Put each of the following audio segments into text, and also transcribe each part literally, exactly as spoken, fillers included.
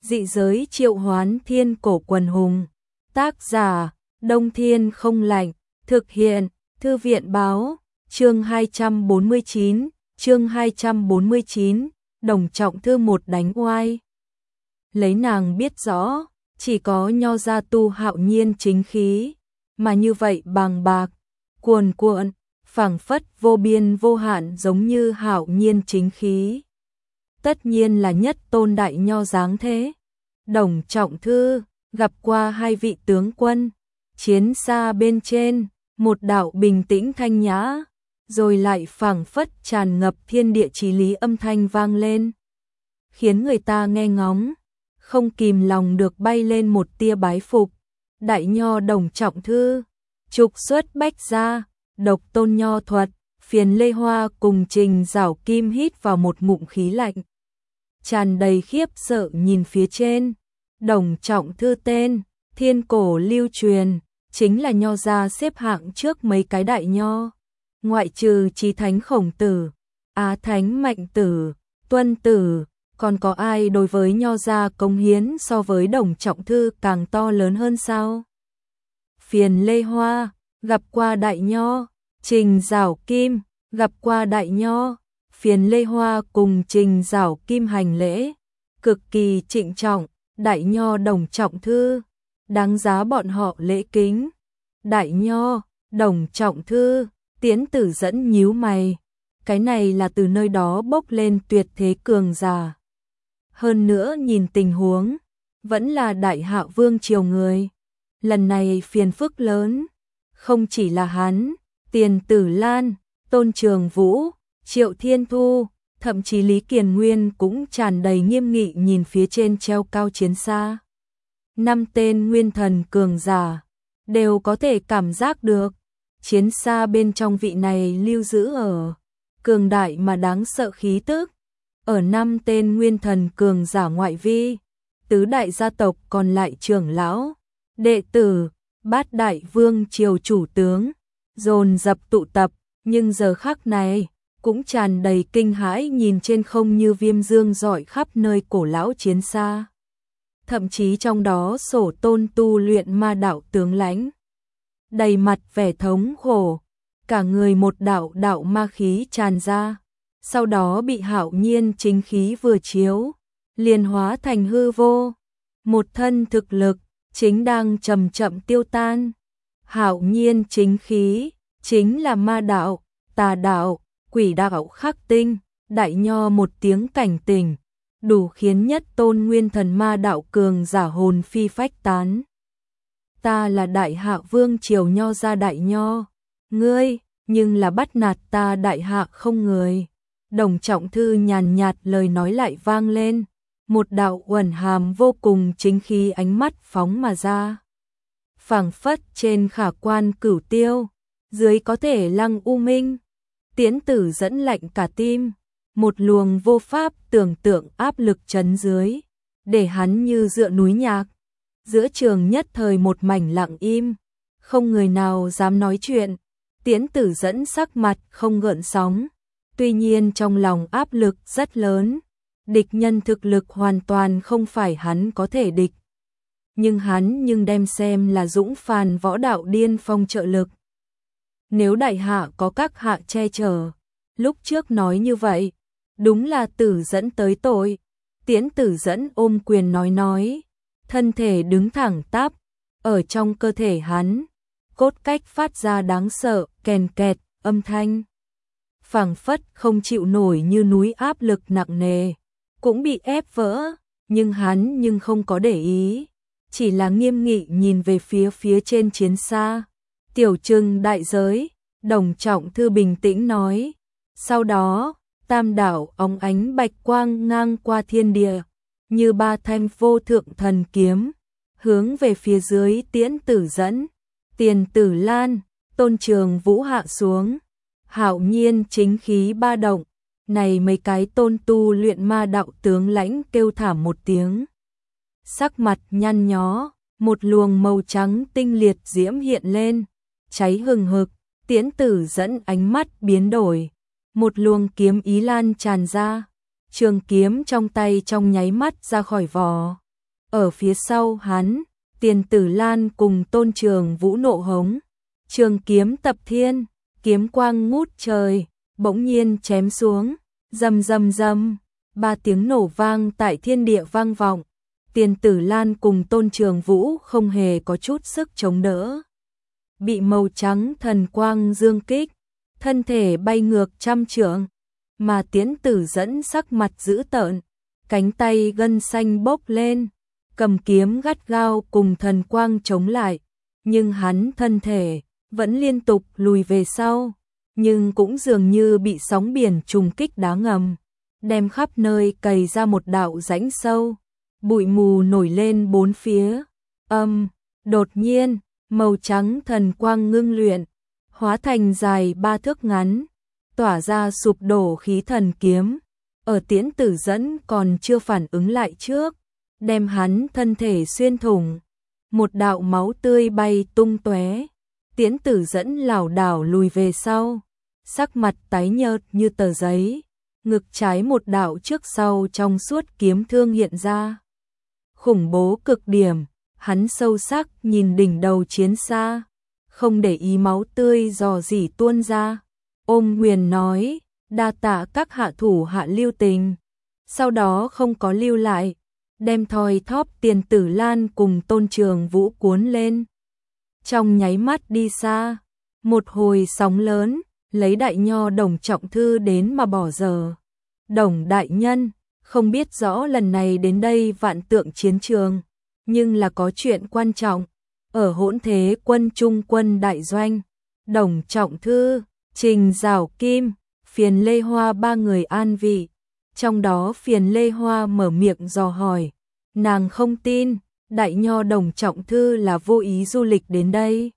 Dị giới triệu hoán thiên cổ quần hùng. Tác giả, Đông Thiên không lạnh. Thực hiện, Thư viện báo. Chương hai trăm bốn mươi chín, chương hai trăm bốn mươi chín, Đồng Trọng Thư một đánh oai. Lấy nàng biết rõ, chỉ có Nho gia tu hạo nhiên chính khí, mà như vậy bàng bạc, cuồn cuộn, phảng phất vô biên vô hạn giống như hạo nhiên chính khí. Tất nhiên là nhất tôn đại nho dáng thế. Đồng Trọng Thư gặp qua hai vị tướng quân, chiến xa bên trên, một đạo bình tĩnh thanh nhã, rồi lại phảng phất tràn ngập thiên địa chí lý âm thanh vang lên, khiến người ta nghe ngóng, không kìm lòng được bay lên một tia bái phục. Đại nho Đồng Trọng Thư, trục xuất bách gia, độc tôn nho thuật. Phiền Lê Hoa cùng Trình Giảo Kim hít vào một ngụm khí lạnh, tràn đầy khiếp sợ nhìn phía trên. Đồng Trọng Thư tên, thiên cổ lưu truyền, chính là nho gia xếp hạng trước mấy cái đại nho. Ngoại trừ Chí Thánh Khổng Tử, Á Thánh Mạnh Tử, Tuân Tử, còn có ai đối với nho gia cống hiến so với Đồng Trọng Thư càng to lớn hơn sao? Phiền Lê Hoa, gặp qua đại nho. Trình Giảo Kim, gặp qua đại nho. Phiền Lê Hoa cùng Trình Giảo Kim hành lễ, cực kỳ trịnh trọng. Đại nho Đồng Trọng Thư, đáng giá bọn họ lễ kính. Đại nho Đồng Trọng Thư, Tiễn Tử Dẫn nhíu mày, cái này là từ nơi đó bốc lên tuyệt thế cường giả. Hơn nữa nhìn tình huống, vẫn là đại hạ vương triều người. Lần này phiền phức lớn, không chỉ là hắn, Tiền Tử Lan, Tôn Trường Vũ, Triệu Thiên Thu, thậm chí Lý Kiền Nguyên cũng tràn đầy nghiêm nghị nhìn phía trên treo cao chiến xa. Năm tên nguyên thần cường giả đều có thể cảm giác được chiến xa bên trong vị này lưu giữ ở cường đại mà đáng sợ khí tức. Ở năm tên nguyên thần cường giả ngoại vi, tứ đại gia tộc còn lại trưởng lão, đệ tử, bát đại vương triều chủ tướng dồn dập tụ tập, nhưng giờ khắc này cũng tràn đầy kinh hãi nhìn trên không như viêm dương rọi khắp nơi cổ lão chiến xa. Thậm chí trong đó Sổ Tôn tu luyện ma đạo tướng lãnh, đầy mặt vẻ thống khổ, cả người một đạo đạo ma khí tràn ra, sau đó bị hạo nhiên chính khí vừa chiếu, liền hóa thành hư vô, một thân thực lực chính đang chậm chậm tiêu tan. Hạo nhiên chính khí chính là ma đạo, tà đạo, quỷ đạo khắc tinh. Đại nho một tiếng cảnh tỉnh, đủ khiến nhất tôn nguyên thần ma đạo cường giả hồn phi phách tán. Ta là đại hạ vương triều nho gia đại nho, ngươi nhưng là bắt nạt ta đại hạ không người. Đồng Trọng Thư nhàn nhạt lời nói lại vang lên, một đạo uẩn hàm vô cùng chính khí ánh mắt phóng mà ra, phảng phất trên khả quan cửu tiêu, dưới có thể lăng u minh. Tiễn Tử Dẫn lạnh cả tim, một luồng vô pháp tưởng tượng áp lực trấn dưới, để hắn như dựa núi nhạc. Giữa trường nhất thời một mảnh lặng im, không người nào dám nói chuyện. Tiễn Tử Dẫn sắc mặt không gợn sóng, tuy nhiên trong lòng áp lực rất lớn. Địch nhân thực lực hoàn toàn không phải hắn có thể địch, nhưng hắn nhưng đem xem là dũng phàn võ đạo điên phong trợ lực. Nếu đại hạ có các hạ che chở, lúc trước nói như vậy, đúng là Tử Dẫn tới tội. Tiễn Tử Dẫn ôm quyền nói nói, thân thể đứng thẳng tắp, ở trong cơ thể hắn, cốt cách phát ra đáng sợ kèn kẹt âm thanh, phảng phất không chịu nổi như núi áp lực nặng nề, cũng bị ép vỡ, nhưng hắn nhưng không có để ý, chỉ là nghiêm nghị nhìn về phía phía trên chiến xa. Tiểu trừng đại giới, Đồng Trọng Thư bình tĩnh nói. Sau đó, tam đảo óng ánh bạch quang ngang qua thiên địa, như ba thanh vô thượng thần kiếm, hướng về phía dưới Tiễn Tử Dẫn, Tiền Tử Lan, Tôn Trường Vũ hạ xuống. Hạo nhiên chính khí ba động, này mấy cái tôn tu luyện ma đạo tướng lãnh kêu thảm một tiếng, sắc mặt nhăn nhó, một luồng màu trắng tinh liệt diễm hiện lên, cháy hừng hực. Tiễn Tử Dẫn ánh mắt biến đổi, một luồng kiếm ý lan tràn ra, trường kiếm trong tay trong nháy mắt ra khỏi vỏ, ở phía sau hắn, Tiền Tử Lan cùng Tôn Trường Vũ nộ hống, trường kiếm tập thiên, kiếm quang ngút trời, bỗng nhiên chém xuống, rầm rầm rầm, ba tiếng nổ vang tại thiên địa vang vọng. Tiền Tử Lan cùng Tôn Trường Vũ không hề có chút sức chống đỡ, bị màu trắng thần quang dương kích, thân thể bay ngược trăm trượng, mà Tiễn Tử Dẫn sắc mặt dữ tợn, cánh tay gân xanh bốc lên, cầm kiếm gắt gao cùng thần quang chống lại, nhưng hắn thân thể vẫn liên tục lùi về sau, nhưng cũng dường như bị sóng biển trùng kích đá ngầm, đem khắp nơi cày ra một đạo rãnh sâu, bụi mù nổi lên bốn phía. Âm, đột nhiên, màu trắng thần quang ngưng luyện, hóa thành dài ba thước ngắn, tỏa ra sụp đổ khí thần kiếm, ở Tiễn Tử Dẫn còn chưa phản ứng lại trước, đem hắn thân thể xuyên thủng, một đạo máu tươi bay tung tóe. Tiễn Tử Dẫn lảo đảo lùi về sau, sắc mặt tái nhợt như tờ giấy, ngực trái một đạo trước sau trong suốt kiếm thương hiện ra. Khủng bố cực điểm, hắn sâu sắc nhìn đỉnh đầu chiến xa, không để ý máu tươi rò rỉ tuôn ra. Ôm quyền nói, đa tạ các hạ thủ hạ lưu tình. Sau đó không có lưu lại, đem thoi thóp Tiền Tử Lan cùng Tôn Trường Vũ cuốn lên. Trong nháy mắt đi xa, một hồi sóng lớn, lấy đại nho Đồng Trọng Thư đến mà bỏ giờ. Đồng đại nhân, không biết rõ lần này đến đây vạn tượng chiến trường, nhưng là có chuyện quan trọng, ở hỗn thế quân trung quân đại doanh, Đồng Trọng Thư, Trình Giảo Kim, Phiền Lê Hoa ba người an vị, trong đó Phiền Lê Hoa mở miệng dò hỏi, nàng không tin, đại nho Đồng Trọng Thư là vô ý du lịch đến đây.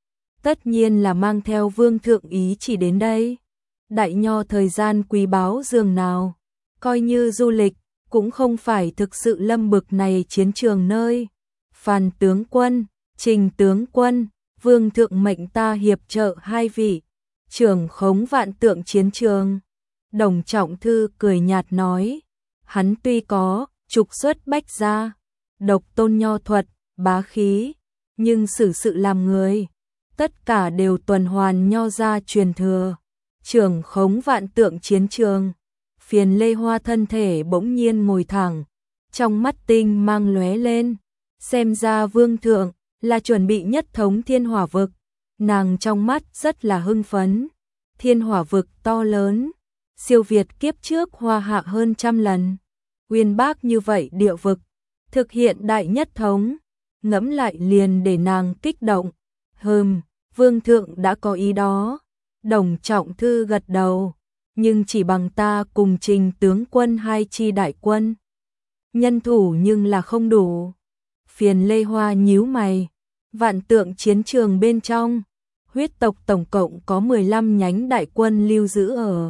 Tất nhiên là mang theo vương thượng ý chỉ đến đây. Đại nho thời gian quý báu dường nào, coi như du lịch, cũng không phải thực sự lâm bực này chiến trường nơi. Phan tướng quân, Trình tướng quân, vương thượng mệnh ta hiệp trợ hai vị, trưởng khống vạn tượng chiến trường. Đồng Trọng Thư cười nhạt nói, hắn tuy có trục xuất bách gia, độc tôn nho thuật, bá khí, nhưng xử sự làm người, tất cả đều tuần hoàn nho gia truyền thừa. Trưởng khống vạn tượng chiến trường. Phiền Lê Hoa thân thể bỗng nhiên ngồi thẳng, trong mắt tinh mang lóe lên, xem ra vương thượng là chuẩn bị nhất thống thiên hỏa vực. Nàng trong mắt rất là hưng phấn. Thiên hỏa vực to lớn, siêu việt kiếp trước Hoa Hạ hơn trăm lần. Uyên bác như vậy địa vực, thực hiện đại nhất thống, ngẫm lại liền để nàng kích động. Hừm, vương thượng đã có ý đó. Đồng Trọng Thư gật đầu, nhưng chỉ bằng ta cùng Trình tướng quân hai chi đại quân. Nhân thủ nhưng là không đủ. Phiền Lê Hoa nhíu mày, vạn tượng chiến trường bên trong, huyết tộc tổng cộng có mười lăm nhánh đại quân lưu giữ ở.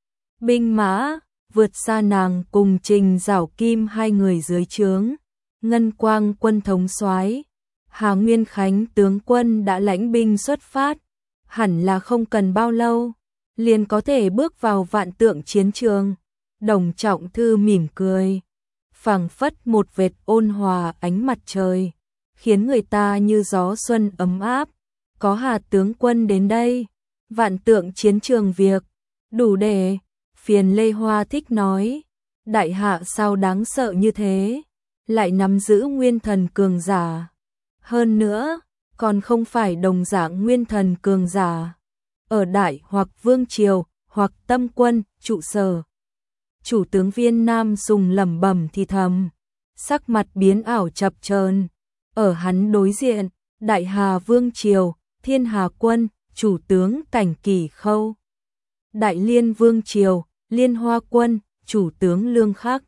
Binh mã, vượt xa nàng cùng Trình Giảo Kim hai người dưới trướng. Ngân Quang quân thống soái, Hà Nguyên Khánh tướng quân đã lãnh binh xuất phát. Hẳn là không cần bao lâu, liền có thể bước vào vạn tượng chiến trường. Đồng Trọng Thư mỉm cười, phảng phất một vệt ôn hòa ánh mặt trời, khiến người ta như gió xuân ấm áp. Có Hà tướng quân đến đây, vạn tượng chiến trường việc đủ để. Phiền Lê Hoa thích nói, đại hạ sao đáng sợ như thế, lại nắm giữ nguyên thần cường giả. Hơn nữa, còn không phải đồng dạng nguyên thần cường giả. Ở đại hoặc vương triều, hoặc tâm quân, trụ sở. Chủ tướng Viên Nam Sùng lẩm bẩm thì thầm, sắc mặt biến ảo chập chờn. Ở hắn đối diện, đại Hà vương triều, Thiên Hà quân, chủ tướng Cảnh Kỳ Khâu. Đại Liên vương triều, Liên Hoa quân, chủ tướng Lương Khắc.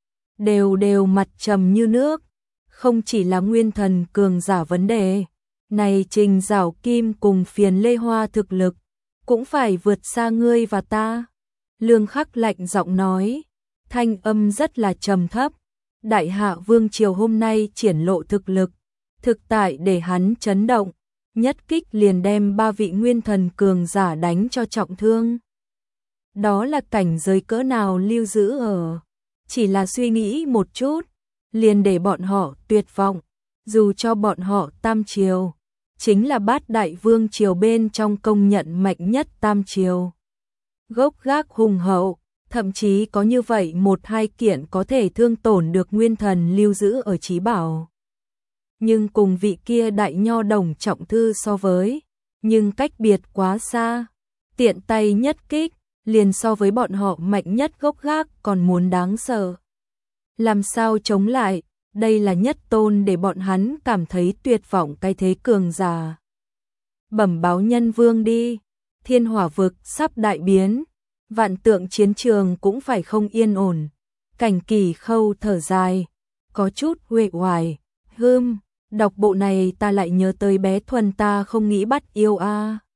Đều đều mặt trầm như nước, không chỉ là nguyên thần cường giả vấn đề. Này Trình Giảo Kim cùng Phiền Lê Hoa thực lực, cũng phải vượt xa ngươi và ta. Lương Khắc lạnh giọng nói, thanh âm rất là trầm thấp. Đại hạ vương triều hôm nay triển lộ thực lực, thực tại để hắn chấn động, nhất kích liền đem ba vị nguyên thần cường giả đánh cho trọng thương. Đó là cảnh giới cỡ nào lưu giữ ở. Chỉ là suy nghĩ một chút, liền để bọn họ tuyệt vọng, dù cho bọn họ tam triều, chính là bát đại vương triều bên trong công nhận mạnh nhất tam triều. Gốc gác hùng hậu, thậm chí có như vậy một hai kiện có thể thương tổn được nguyên thần lưu giữ ở trí bảo. Nhưng cùng vị kia đại nho đồng trọng thư so với, nhưng cách biệt quá xa, tiện tay nhất kích, liền so với bọn họ mạnh nhất gốc gác còn muốn đáng sợ. Làm sao chống lại, đây là nhất tôn để bọn hắn cảm thấy tuyệt vọng cái thế cường giả. Bẩm báo nhân vương đi, thiên hỏa vực sắp đại biến, vạn tượng chiến trường cũng phải không yên ổn. Cảnh Kỳ Khâu thở dài, có chút uể oải, hưm, đọc bộ này ta lại nhớ tới bé Thuần ta không nghĩ bắt yêu a.